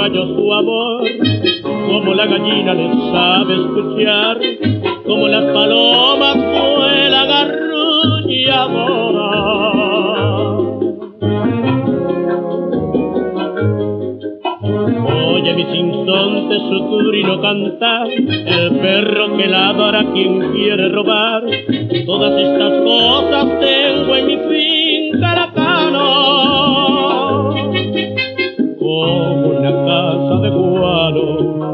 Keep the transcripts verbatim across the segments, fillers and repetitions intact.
caballo su amor, como la gallina le sabe escuchar, como las palomas vuelan arrulladoras. Oye mi sinsonte su turino cantar, el perro que ladra a quien quiere robar. Todas estas cosas tengo en mi finca la cano, como una casa de guano,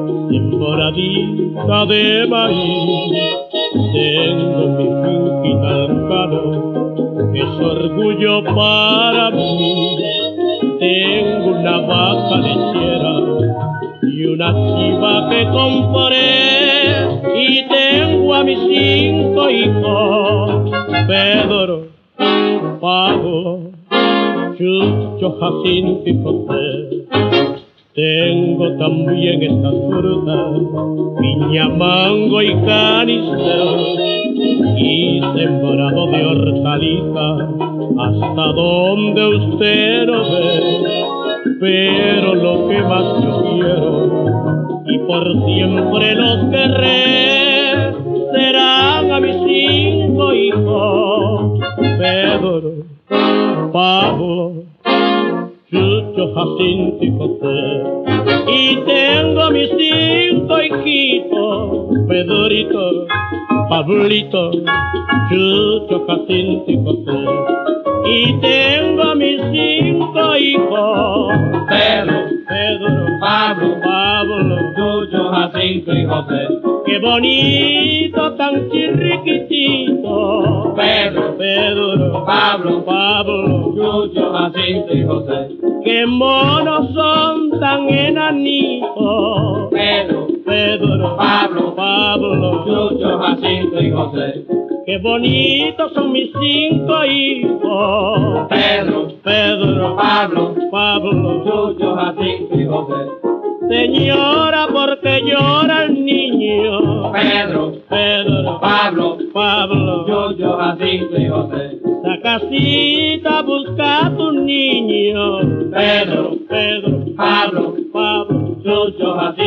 sembradita de maíz. Tengo en mi finquita el cano, que es orgullo para mí. Tengo una vaca lechera y una chiva que compré, y tengo a mis cinco hijos, Pedro, Pablo, Chucho, Jacinto y José. Tengo también estas frutas, piña, mango y canicero, y sembrado de hortaliza hasta donde usted no ve. Pero lo que más yo quiero, y por siempre los querré, serán a mis cinco hijos, Pedro, Pablo, Chucho, Jacinto y José. Y tengo a mis cinco hijitos, Pedrito, Pablito, Chucho, Jacinto y José. Y tengo a mis cinco hijos, Pedro, Pedro, Pablo, Pablo, Chucho, Jacinto y José. qué bonito, tan chirriquitito, Pedro, Pedro, Pablo, Pablo, Chucho, Jacinto y José. qué monos son tan enanitos, Pedro, Pedro, Pablo, Pablo, Chucho, Jacinto y José. qué bonitos son mis cinco hijos, Pedro, Pedro, Pablo, Pablo, Chucho, Jacinto y José. señora, porque llora el niño, Pedro, Pedro, Pablo, Pablo, Chucho, Jacinto y José. la casita busca a tu niño, Pedro, Pedro, Pablo, Pablo, Chucho, Jacinto